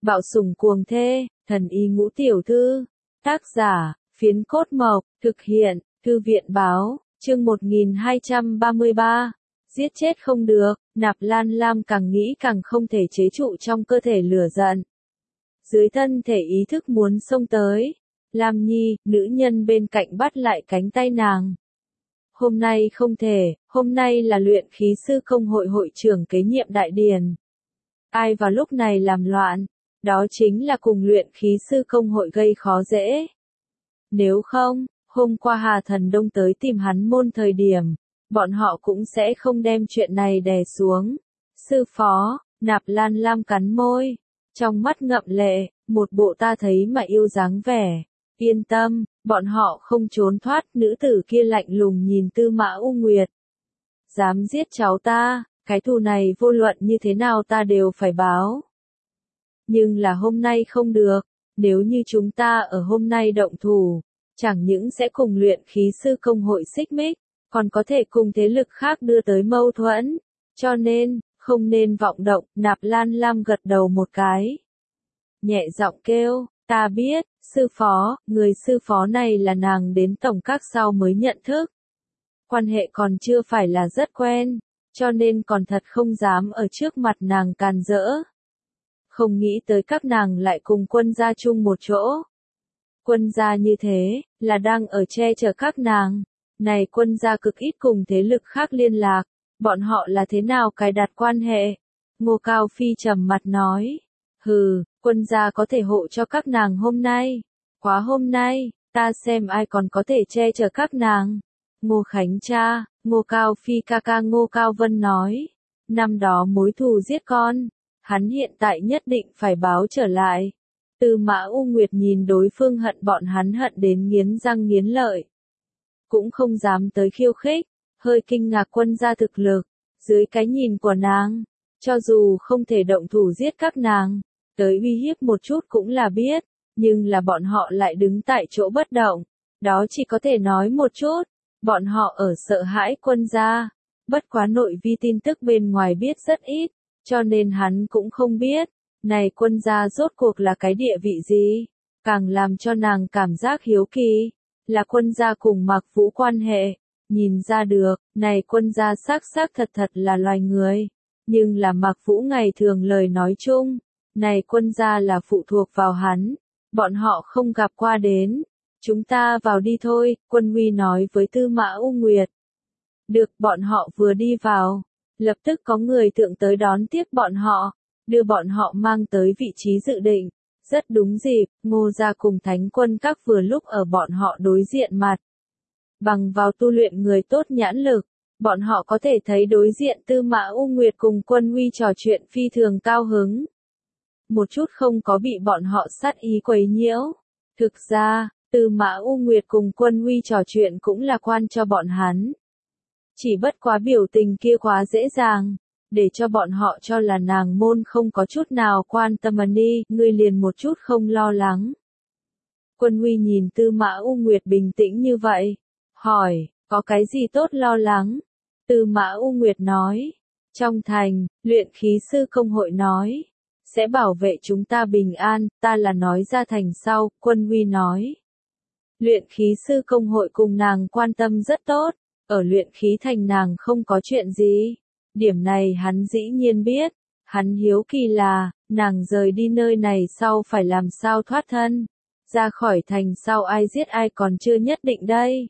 Bạo sủng cuồng thê, thần y ngũ tiểu thư. Tác giả, Phiến Cốt Mộc, thực hiện, Thư viện báo, chương 1233. Giết chết không được, Nạp Lan Lam càng nghĩ càng không thể chế trụ trong cơ thể lửa giận. Dưới thân thể ý thức muốn xông tới. Lam Nhi, nữ nhân bên cạnh bắt lại cánh tay nàng. Hôm nay không thể, hôm nay là luyện khí sư công hội hội trưởng kế nhiệm đại điền. Ai vào lúc này làm loạn, đó chính là cùng luyện khí sư công hội gây khó dễ. Nếu không, hôm qua Hà Thần Đông tới tìm hắn môn thời điểm, bọn họ cũng sẽ không đem chuyện này đè xuống. Sư phó, Nạp Lan Lam cắn môi, trong mắt ngậm lệ, một bộ ta thấy mà yêu dáng vẻ. Yên tâm, bọn họ không trốn thoát. Nữ tử kia lạnh lùng nhìn Tư Mã U Nguyệt. Dám giết cháu ta, cái thù này vô luận như thế nào ta đều phải báo. Nhưng là hôm nay không được, nếu như chúng ta ở hôm nay động thủ, chẳng những sẽ cùng luyện khí sư công hội xích mích, còn có thể cùng thế lực khác đưa tới mâu thuẫn. Cho nên, không nên vọng động. Nạp Lan Lam gật đầu một cái. Nhẹ giọng kêu, ta biết, sư phó, người sư phó này là nàng đến tổng các sau mới nhận thức. Quan hệ còn chưa phải là rất quen, cho nên còn thật không dám ở trước mặt nàng càn rỡ. Không nghĩ tới các nàng lại cùng quân gia chung một chỗ. Quân gia như thế, là đang ở che chở các nàng. Này quân gia cực ít cùng thế lực khác liên lạc, bọn họ là thế nào cài đặt quan hệ? Ngô Cao Phi trầm mặt nói. Hừ, quân gia có thể hộ cho các nàng hôm nay. Quá hôm nay, ta xem ai còn có thể che chở các nàng. Ngô Khánh cha, Ngô Cao Phi ca ca Ngô Cao Vân nói. Năm đó mối thù giết con, hắn hiện tại nhất định phải báo trở lại. Tư Mã U Nguyệt nhìn đối phương hận bọn hắn hận đến nghiến răng nghiến lợi. Cũng không dám tới khiêu khích, hơi kinh ngạc quân gia thực lực. Dưới cái nhìn của nàng, cho dù không thể động thủ giết các nàng, tới uy hiếp một chút cũng là biết, nhưng là bọn họ lại đứng tại chỗ bất động. Đó chỉ có thể nói một chút, bọn họ ở sợ hãi quân gia. Bất quá nội vi tin tức bên ngoài biết rất ít, cho nên hắn cũng không biết, này quân gia rốt cuộc là cái địa vị gì. Càng làm cho nàng cảm giác hiếu kỳ, là quân gia cùng Mạc Vũ quan hệ. Nhìn ra được, này quân gia xác thật thật là loài người. Nhưng là Mạc Vũ ngày thường lời nói chung, này quân gia là phụ thuộc vào hắn. Bọn họ không gặp qua đến. Chúng ta vào đi thôi, Quân Huy nói với Tư Mã U Nguyệt. Được, bọn họ vừa đi vào, lập tức có người thượng tới đón tiếp bọn họ, đưa bọn họ mang tới vị trí dự định. Rất đúng dịp, Ngô gia cùng Thánh Quân Các vừa lúc ở bọn họ đối diện mặt. Bằng vào tu luyện người tốt nhãn lực, bọn họ có thể thấy đối diện Tư Mã U Nguyệt cùng Quân Huy trò chuyện phi thường cao hứng. Một chút không có bị bọn họ sát ý quấy nhiễu. Thực ra, Tư Mã U Nguyệt cùng Quân Huy trò chuyện cũng là quan cho bọn hắn. Chỉ bất quá biểu tình kia quá dễ dàng, để cho bọn họ cho là nàng môn không có chút nào quan tâm đi, ngươi liền một chút không lo lắng. Quân Huy nhìn Tư Mã U Nguyệt bình tĩnh như vậy, hỏi, có cái gì tốt lo lắng? Tư Mã U Nguyệt nói, trong thành, luyện khí sư công hội nói, sẽ bảo vệ chúng ta bình an, ta là nói ra thành sau, Quân Huy nói. Luyện khí sư công hội cùng nàng quan tâm rất tốt, ở luyện khí thành nàng không có chuyện gì. Điểm này hắn dĩ nhiên biết, hắn hiếu kỳ là, nàng rời đi nơi này sau phải làm sao thoát thân. Ra khỏi thành sau ai giết ai còn chưa nhất định đây.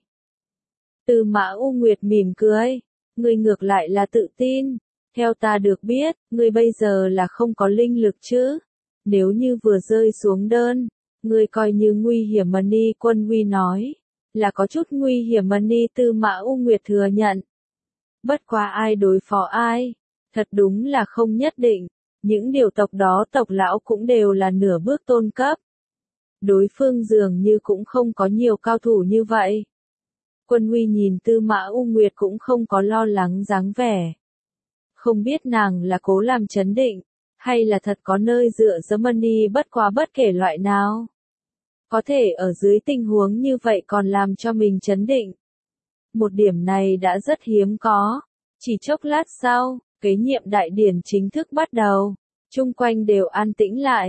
Tư Mã U Nguyệt mỉm cười, ngươi ngược lại là tự tin. Theo ta được biết, ngươi bây giờ là không có linh lực chứ. Nếu như vừa rơi xuống đơn, ngươi coi như nguy hiểm mà ni. Quân Huy nói, là có chút nguy hiểm mà ni. Tư Mã U Nguyệt thừa nhận. Bất quá ai đối phó ai, thật đúng là không nhất định. Những điều tộc đó tộc lão cũng đều là nửa bước tôn cấp. Đối phương dường như cũng không có nhiều cao thủ như vậy. Quân Huy nhìn Tư Mã U Nguyệt cũng không có lo lắng dáng vẻ. Không biết nàng là cố làm chấn định, hay là thật có nơi dựa dẫm ni. Bất quá bất kể loại nào, có thể ở dưới tình huống như vậy còn làm cho mình chấn định. Một điểm này đã rất hiếm có. Chỉ chốc lát sau, kế nhiệm đại điển chính thức bắt đầu. Chung quanh đều an tĩnh lại.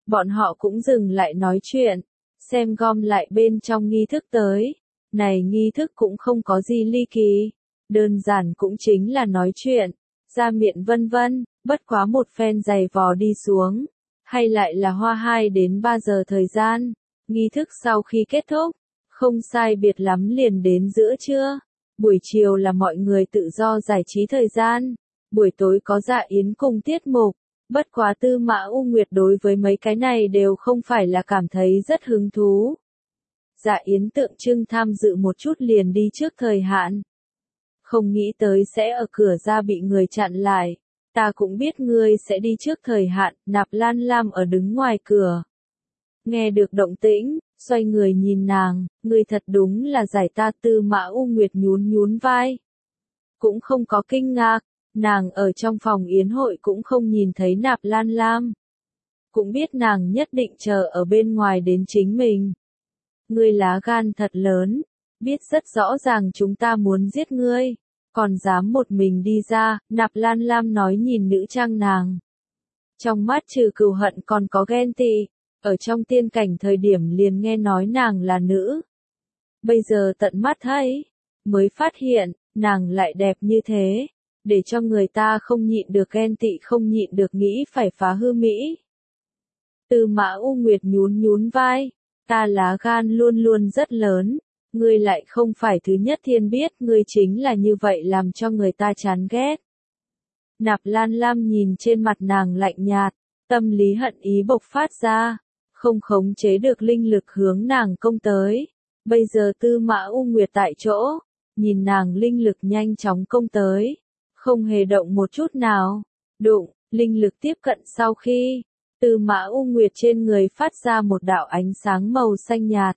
Bọn họ cũng dừng lại nói chuyện, xem gom lại bên trong nghi thức tới. Này nghi thức cũng không có gì ly kỳ, đơn giản cũng chính là nói chuyện, ra miệng vân vân, bất quá một phen giày vò đi xuống, hay lại là hoa 2 đến 3 giờ thời gian. Nghi thức sau khi kết thúc, không sai biệt lắm liền đến giữa trưa. Buổi chiều là mọi người tự do giải trí thời gian, buổi tối có dạ yến cùng tiết mục. Bất quá Tư Mã U Nguyệt đối với mấy cái này đều không phải là cảm thấy rất hứng thú. Dạ yến tượng trưng tham dự một chút liền đi trước thời hạn. Không nghĩ tới sẽ ở cửa ra bị người chặn lại. Ta cũng biết ngươi sẽ đi trước thời hạn, Nạp Lan Lam ở đứng ngoài cửa. Nghe được động tĩnh, xoay người nhìn nàng, ngươi thật đúng là giải ta. Tư Mã U Nguyệt nhún nhún vai. Cũng không có kinh ngạc, nàng ở trong phòng yến hội cũng không nhìn thấy Nạp Lan Lam. Cũng biết nàng nhất định chờ ở bên ngoài đến chính mình. Ngươi lá gan thật lớn, biết rất rõ ràng chúng ta muốn giết ngươi, còn dám một mình đi ra. Nạp Lan Lam nói nhìn nữ trang nàng. Trong mắt trừ cừu hận còn có ghen tị, ở trong tiên cảnh thời điểm liền nghe nói nàng là nữ. Bây giờ tận mắt thấy, mới phát hiện, nàng lại đẹp như thế, để cho người ta không nhịn được ghen tị, không nhịn được nghĩ phải phá hư Mỹ. Tư Mã U Nguyệt nhún nhún vai, ta lá gan luôn luôn rất lớn, ngươi lại không phải thứ nhất thiên biết, ngươi chính là như vậy làm cho người ta chán ghét. Nạp Lan Lam nhìn trên mặt nàng lạnh nhạt, tâm lý hận ý bộc phát ra, không khống chế được linh lực hướng nàng công tới. Bây giờ Tư Mã U Nguyệt tại chỗ, nhìn nàng linh lực nhanh chóng công tới, không hề động một chút nào. Đụng, linh lực tiếp cận sau khi, Tư Mã U Nguyệt trên người phát ra một đạo ánh sáng màu xanh nhạt,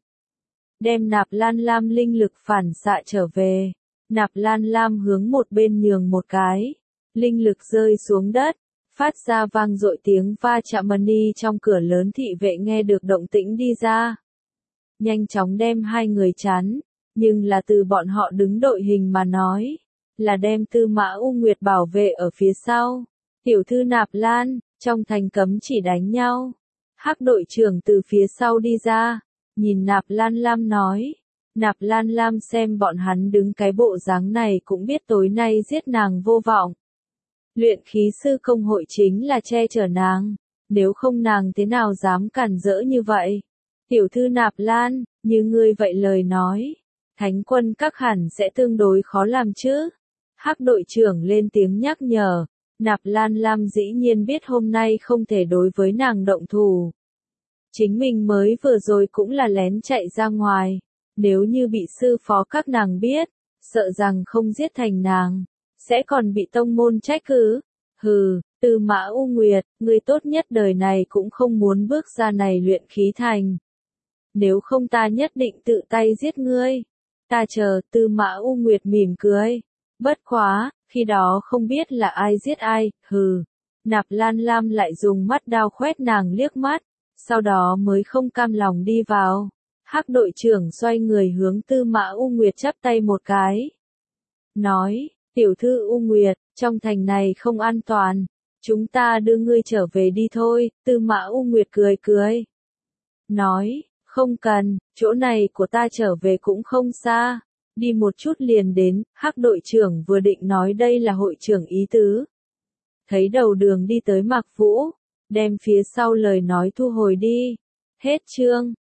đem Nạp Lan Lam linh lực phản xạ trở về. Nạp Lan Lam hướng một bên nhường một cái, linh lực rơi xuống đất, phát ra vang dội tiếng va chạm. Mani trong cửa lớn thị vệ nghe được động tĩnh đi ra, nhanh chóng đem hai người chắn, nhưng là từ bọn họ đứng đội hình mà nói, là đem Tư Mã U Nguyệt bảo vệ ở phía sau. Tiểu thư Nạp Lan, trong thành cấm chỉ đánh nhau. Hắc đội trưởng từ phía sau đi ra, nhìn Nạp Lan Lam nói. Nạp Lan Lam xem bọn hắn đứng cái bộ dáng này cũng biết tối nay giết nàng vô vọng. Luyện khí sư công hội chính là che chở nàng, nếu không nàng thế nào dám cản rỡ như vậy. Tiểu thư Nạp Lan, như ngươi vậy lời nói, thánh quân các hẳn sẽ tương đối khó làm chứ. Hắc đội trưởng lên tiếng nhắc nhở. Nạp Lan Lam dĩ nhiên biết hôm nay không thể đối với nàng động thủ. Chính mình mới vừa rồi cũng là lén chạy ra ngoài, nếu như bị sư phó các nàng biết, sợ rằng không giết thành nàng, sẽ còn bị tông môn trách cứ. Hừ, Tư Mã U Nguyệt, ngươi tốt nhất đời này cũng không muốn bước ra này luyện khí thành. Nếu không ta nhất định tự tay giết ngươi. Ta chờ. Tư Mã U Nguyệt mỉm cười. Bất quá, khi đó không biết là ai giết ai. Hừ. Nạp Lan Lam lại dùng mắt đao khoét nàng liếc mắt, sau đó mới không cam lòng đi vào. Hắc đội trưởng xoay người hướng Tư Mã U Nguyệt chắp tay một cái, nói, tiểu thư U Nguyệt, trong thành này không an toàn, chúng ta đưa ngươi trở về đi thôi. Tư Mã U Nguyệt cười cười, nói, không cần, chỗ này của ta trở về cũng không xa, đi một chút liền đến. Hắc đội trưởng vừa định nói đây là hội trưởng ý tứ, thấy đầu đường đi tới Mạc Vũ, đem phía sau lời nói thu hồi đi. Hết chương.